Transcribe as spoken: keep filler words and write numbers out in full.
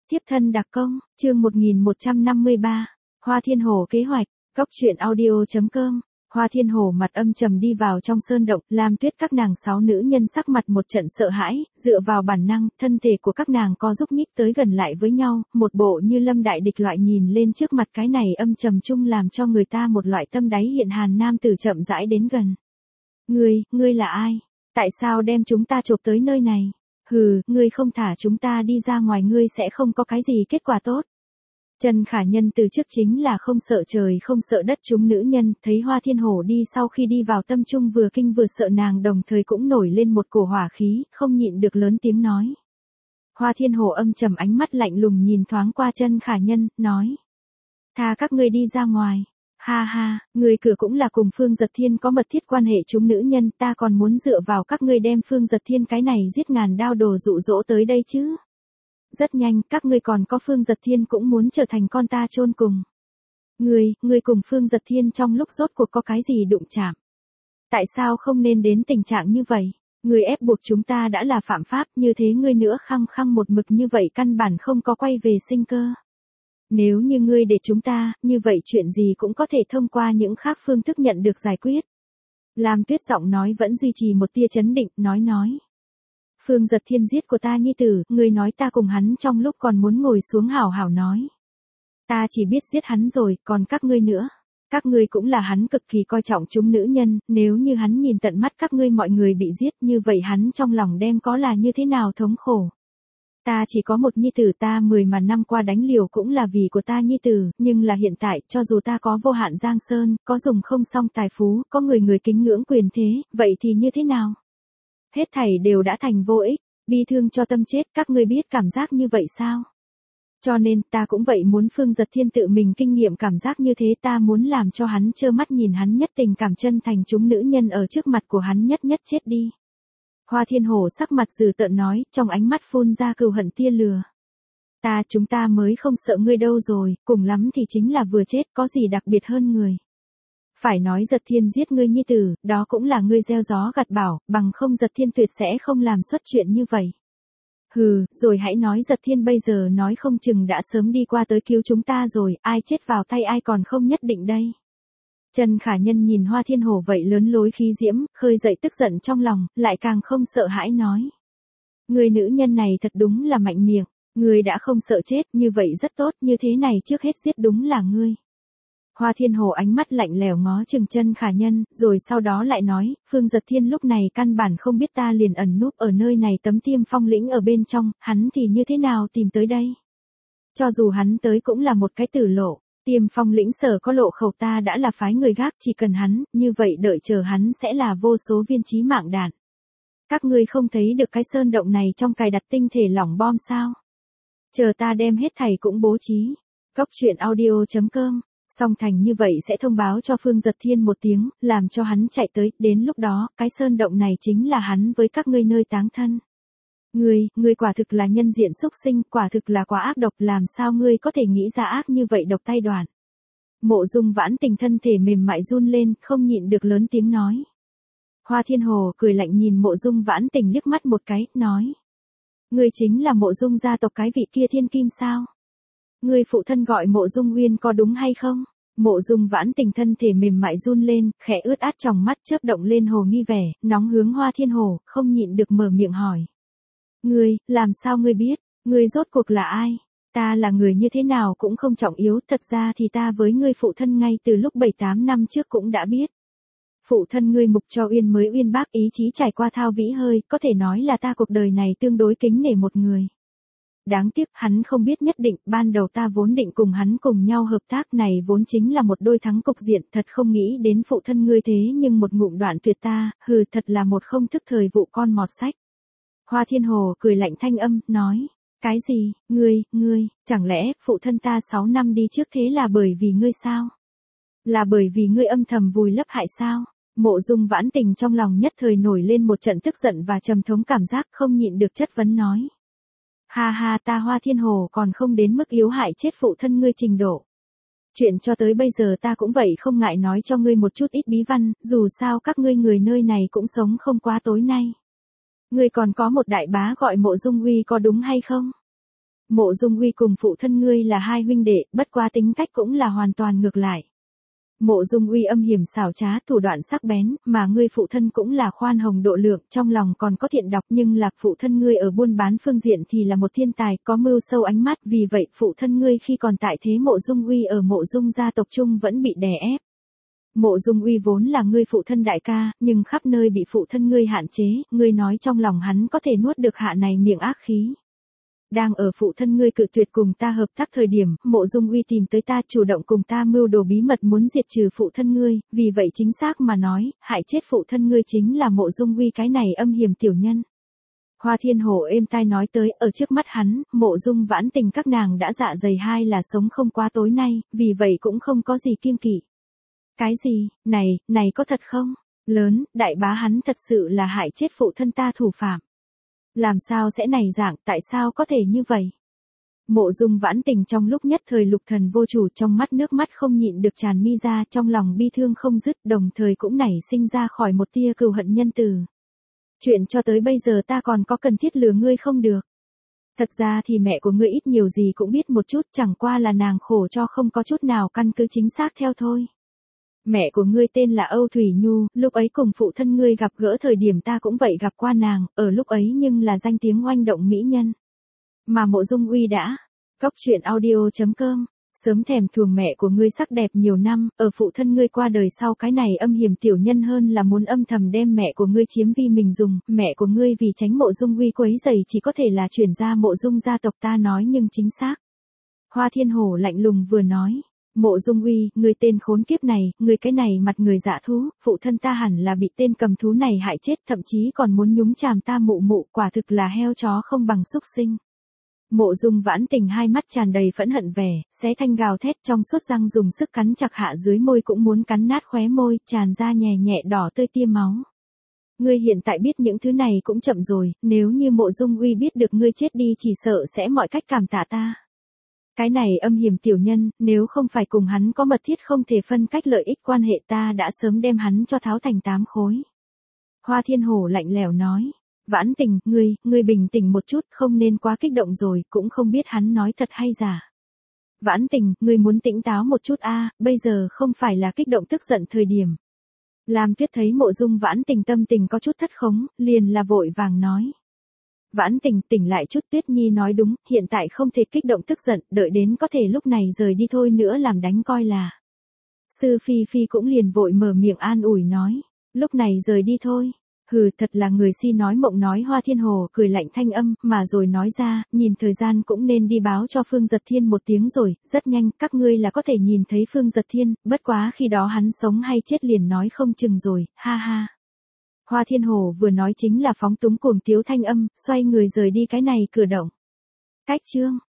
Tiếp thân đặc công, chương một nghìn một trăm năm mươi ba, Hoa Thiên Hổ kế hoạch, góc truyện audio chấm com. Hoa Thiên Hổ mặt âm trầm đi vào trong sơn động, Lam Tuyết các nàng sáu nữ nhân sắc mặt một trận sợ hãi, dựa vào bản năng, thân thể của các nàng co giúp nhích tới gần lại với nhau, một bộ như lâm đại địch loại nhìn lên trước mặt cái này âm trầm chung làm cho người ta một loại tâm đáy hiện hàn nam tử chậm rãi đến gần. Ngươi, ngươi là ai? Tại sao đem chúng ta chộp tới nơi này? Hừ, ngươi không thả chúng ta đi ra ngoài ngươi sẽ không có cái gì kết quả tốt. Trần Khả Nhân từ trước chính là không sợ trời không sợ đất chúng nữ nhân, thấy Hoa Thiên Hổ đi sau khi đi vào tâm trung vừa kinh vừa sợ nàng đồng thời cũng nổi lên một cổ hỏa khí, không nhịn được lớn tiếng nói. Hoa Thiên Hổ âm trầm ánh mắt lạnh lùng nhìn thoáng qua Trần Khả Nhân, nói. Tha các ngươi đi ra ngoài. Ha ha, người cửa cũng là cùng Phương Giật Thiên có mật thiết quan hệ chúng nữ nhân, ta còn muốn dựa vào các ngươi đem Phương Giật Thiên cái này giết ngàn đao đồ dụ dỗ tới đây chứ. Rất nhanh, các ngươi còn có Phương Giật Thiên cũng muốn trở thành con ta chôn cùng. Ngươi, ngươi cùng Phương Giật Thiên trong lúc rốt cuộc có cái gì đụng chạm? Tại sao không nên đến tình trạng như vậy? Ngươi ép buộc chúng ta đã là phạm pháp, như thế ngươi nữa khăng khăng một mực như vậy căn bản không có quay về sinh cơ. Nếu như ngươi để chúng ta, như vậy chuyện gì cũng có thể thông qua những khác phương thức nhận được giải quyết. Lam Tuyết giọng nói vẫn duy trì một tia chấn định, nói nói. Phương Giật Thiên giết của ta nhi tử, ngươi nói ta cùng hắn trong lúc còn muốn ngồi xuống hảo hảo nói. Ta chỉ biết giết hắn rồi, còn các ngươi nữa. Các ngươi cũng là hắn cực kỳ coi trọng chúng nữ nhân, nếu như hắn nhìn tận mắt các ngươi mọi người bị giết như vậy hắn trong lòng đem có là như thế nào thống khổ. Ta chỉ có một nhi tử ta mười mà năm qua đánh liều cũng là vì của ta nhi tử, nhưng là hiện tại, cho dù ta có vô hạn giang sơn, có dùng không xong tài phú, có người người kính ngưỡng quyền thế, vậy thì như thế nào? Hết thảy đều đã thành vô ích, bi thương cho tâm chết, các ngươi biết cảm giác như vậy sao? Cho nên, ta cũng vậy muốn Phương Giật Thiên tự mình kinh nghiệm cảm giác như thế, ta muốn làm cho hắn trơ mắt nhìn hắn nhất tình cảm chân thành chúng nữ nhân ở trước mặt của hắn nhất nhất chết đi. Hoa Thiên Hổ sắc mặt dữ tợn nói, trong ánh mắt phun ra cừu hận tia lửa. Ta chúng ta mới không sợ ngươi đâu rồi, cùng lắm thì chính là vừa chết, có gì đặc biệt hơn người. Phải nói Giật Thiên giết ngươi nhi tử, đó cũng là ngươi gieo gió gặt bão, bằng không Giật Thiên tuyệt sẽ không làm xuất chuyện như vậy. Hừ, rồi hãy nói Giật Thiên bây giờ nói không chừng đã sớm đi qua tới cứu chúng ta rồi, ai chết vào tay ai còn không nhất định đây. Trần Khả Nhân nhìn Hoa Thiên Hổ vậy lớn lối khí diễm, khơi dậy tức giận trong lòng, lại càng không sợ hãi nói. Người nữ nhân này thật đúng là mạnh miệng, người đã không sợ chết, như vậy rất tốt, như thế này trước hết giết đúng là ngươi. Hoa Thiên Hổ ánh mắt lạnh lẽo ngó chừng Trần Khả Nhân, rồi sau đó lại nói, Phương Giật Thiên lúc này căn bản không biết ta liền ẩn núp ở nơi này tấm Tiêm Phong lĩnh ở bên trong, hắn thì như thế nào tìm tới đây? Cho dù hắn tới cũng là một cái tử lộ. Tiêm Phong lĩnh sở có lộ khẩu ta đã là phái người gác, chỉ cần hắn, như vậy đợi chờ hắn sẽ là vô số viên chí mạng đạn. Các ngươi không thấy được cái sơn động này trong cài đặt tinh thể lỏng bom sao? Chờ ta đem hết thảy cũng bố trí. Góc truyện audio chấm com. Song thành như vậy sẽ thông báo cho Phương Giật Thiên một tiếng, làm cho hắn chạy tới, đến lúc đó, cái sơn động này chính là hắn với các ngươi nơi táng thân. Ngươi, ngươi quả thực là nhân diện xúc sinh, quả thực là quá ác độc, làm sao ngươi có thể nghĩ ra ác như vậy độc tay đoạn. Mộ Dung Vãn Tình thân thể mềm mại run lên, không nhịn được lớn tiếng nói. Hoa Thiên Hồ cười lạnh nhìn Mộ Dung Vãn Tình liếc mắt một cái, nói. Ngươi chính là Mộ Dung gia tộc cái vị kia thiên kim sao? Ngươi phụ thân gọi Mộ Dung Uyên có đúng hay không? Mộ Dung Vãn Tình thân thể mềm mại run lên, khẽ ướt át trong mắt chớp động lên hồ nghi vẻ, nóng hướng Hoa Thiên Hồ, không nhịn được mở miệng hỏi. Ngươi, làm sao ngươi biết, ngươi rốt cuộc là ai? Ta là người như thế nào cũng không trọng yếu, thật ra thì ta với ngươi phụ thân ngay từ lúc bảy tám năm trước cũng đã biết. Phụ thân ngươi Mục Cho Uyên mới uyên bác ý chí trải qua thao vĩ hơi, có thể nói là ta cuộc đời này tương đối kính nể một người. Đáng tiếc, hắn không biết nhất định, ban đầu ta vốn định cùng hắn cùng nhau hợp tác này vốn chính là một đôi thắng cục diện, thật không nghĩ đến phụ thân ngươi thế nhưng một ngụm đoạn tuyệt ta, hừ thật là một không thức thời vụ con mọt sách. Hoa Thiên Hồ cười lạnh thanh âm, nói, cái gì, ngươi, ngươi, chẳng lẽ phụ thân ta sáu năm đi trước thế là bởi vì ngươi sao? Là bởi vì ngươi âm thầm vùi lấp hại sao? Mộ Dung Vãn Tình trong lòng nhất thời nổi lên một trận tức giận và trầm thống cảm giác không nhịn được chất vấn nói. Ha ha ta Hoa Thiên Hồ còn không đến mức yếu hại chết phụ thân ngươi trình độ. Chuyện cho tới bây giờ ta cũng vậy không ngại nói cho ngươi một chút ít bí văn, dù sao các ngươi người nơi này cũng sống không quá tối nay. Ngươi còn có một đại bá gọi Mộ Dung Uy có đúng hay không? Mộ Dung Uy cùng phụ thân ngươi là hai huynh đệ, bất quá tính cách cũng là hoàn toàn ngược lại. Mộ Dung Uy âm hiểm xảo trá, thủ đoạn sắc bén, mà ngươi phụ thân cũng là khoan hồng độ lượng, trong lòng còn có thiện độc, nhưng là phụ thân ngươi ở buôn bán phương diện thì là một thiên tài, có mưu sâu ánh mắt, vì vậy phụ thân ngươi khi còn tại thế Mộ Dung Uy ở Mộ Dung gia tộc trung vẫn bị đè ép. Mộ Dung Uy vốn là ngươi phụ thân đại ca, nhưng khắp nơi bị phụ thân ngươi hạn chế, ngươi nói trong lòng hắn có thể nuốt được hạ này miệng ác khí. Đang ở phụ thân ngươi cự tuyệt cùng ta hợp tác thời điểm, Mộ Dung Uy tìm tới ta chủ động cùng ta mưu đồ bí mật muốn diệt trừ phụ thân ngươi, vì vậy chính xác mà nói, hại chết phụ thân ngươi chính là Mộ Dung Uy cái này âm hiểm tiểu nhân. Hoa Thiên Hổ êm tai nói tới, ở trước mắt hắn, Mộ Dung Vãn Tình các nàng đã dạ dày hai là sống không qua tối nay, vì vậy cũng không có gì kiêng kỵ. Cái gì, này, này có thật không? Lớn, đại bá hắn thật sự là hại chết phụ thân ta thủ phạm. Làm sao sẽ này dạng, tại sao có thể như vậy? Mộ Dung Vãn Tình trong lúc nhất thời lục thần vô chủ, trong mắt nước mắt không nhịn được tràn mi ra, trong lòng bi thương không dứt, đồng thời cũng nảy sinh ra khỏi một tia cừu hận nhân từ. Chuyện cho tới bây giờ ta còn có cần thiết lừa ngươi không được. Thật ra thì mẹ của ngươi ít nhiều gì cũng biết một chút, chẳng qua là nàng khổ cho không có chút nào căn cứ chính xác theo thôi. Mẹ của ngươi tên là Âu Thủy Nhu, lúc ấy cùng phụ thân ngươi gặp gỡ thời điểm ta cũng vậy gặp qua nàng, ở lúc ấy nhưng là danh tiếng oanh động mỹ nhân. Mà Mộ Dung Uy đã, Cốc truyện audio chấm com, sớm thèm thuồng mẹ của ngươi sắc đẹp nhiều năm, ở phụ thân ngươi qua đời sau cái này âm hiểm tiểu nhân hơn là muốn âm thầm đem mẹ của ngươi chiếm vì mình dùng, mẹ của ngươi vì tránh Mộ Dung Uy quấy rầy chỉ có thể là chuyển ra Mộ Dung gia tộc ta nói nhưng chính xác. Hoa Thiên Hổ lạnh lùng vừa nói. Mộ Dung Uy, người tên khốn kiếp này, người cái này mặt người dạ thú, phụ thân ta hẳn là bị tên cầm thú này hại chết, thậm chí còn muốn nhúng chàm ta mụ mụ, quả thực là heo chó không bằng súc sinh. Mộ Dung Vãn Tình hai mắt tràn đầy phẫn hận vẻ, xé thanh gào thét trong suốt răng dùng sức cắn chặt hạ dưới môi cũng muốn cắn nát khóe môi, tràn ra nhè nhẹ đỏ tươi tia máu. Ngươi hiện tại biết những thứ này cũng chậm rồi, nếu như Mộ Dung Uy biết được ngươi chết đi chỉ sợ sẽ mọi cách cảm tạ ta. Cái này âm hiểm tiểu nhân, nếu không phải cùng hắn có mật thiết không thể phân cách lợi ích quan hệ ta đã sớm đem hắn cho tháo thành tám khối. Hoa Thiên Hổ lạnh lẽo nói, Vãn Tình, ngươi, ngươi bình tĩnh một chút, không nên quá kích động rồi, cũng không biết hắn nói thật hay giả. Vãn Tình, ngươi muốn tỉnh táo một chút a, bây giờ không phải là kích động tức giận thời điểm. Lam Tuyết thấy Mộ Dung Vãn Tình tâm tình có chút thất khống, liền là vội vàng nói. Vãn Tình, tỉnh lại chút, Tuyết Nhi nói đúng, hiện tại không thể kích động tức giận, đợi đến có thể lúc này rời đi thôi nữa làm đánh coi là. Sư Phi Phi cũng liền vội mở miệng an ủi nói, lúc này rời đi thôi. Hừ, thật là người si nói mộng nói. Hoa Thiên Hồ cười lạnh thanh âm, mà rồi nói ra, nhìn thời gian cũng nên đi báo cho Phương Giật Thiên một tiếng rồi, rất nhanh, các ngươi là có thể nhìn thấy Phương Giật Thiên, bất quá khi đó hắn sống hay chết liền nói không chừng rồi, ha ha. Hoa Thiên Hồ vừa nói chính là phóng túng cuồng tiếu thanh âm, xoay người rời đi cái này cửa động. Cách chương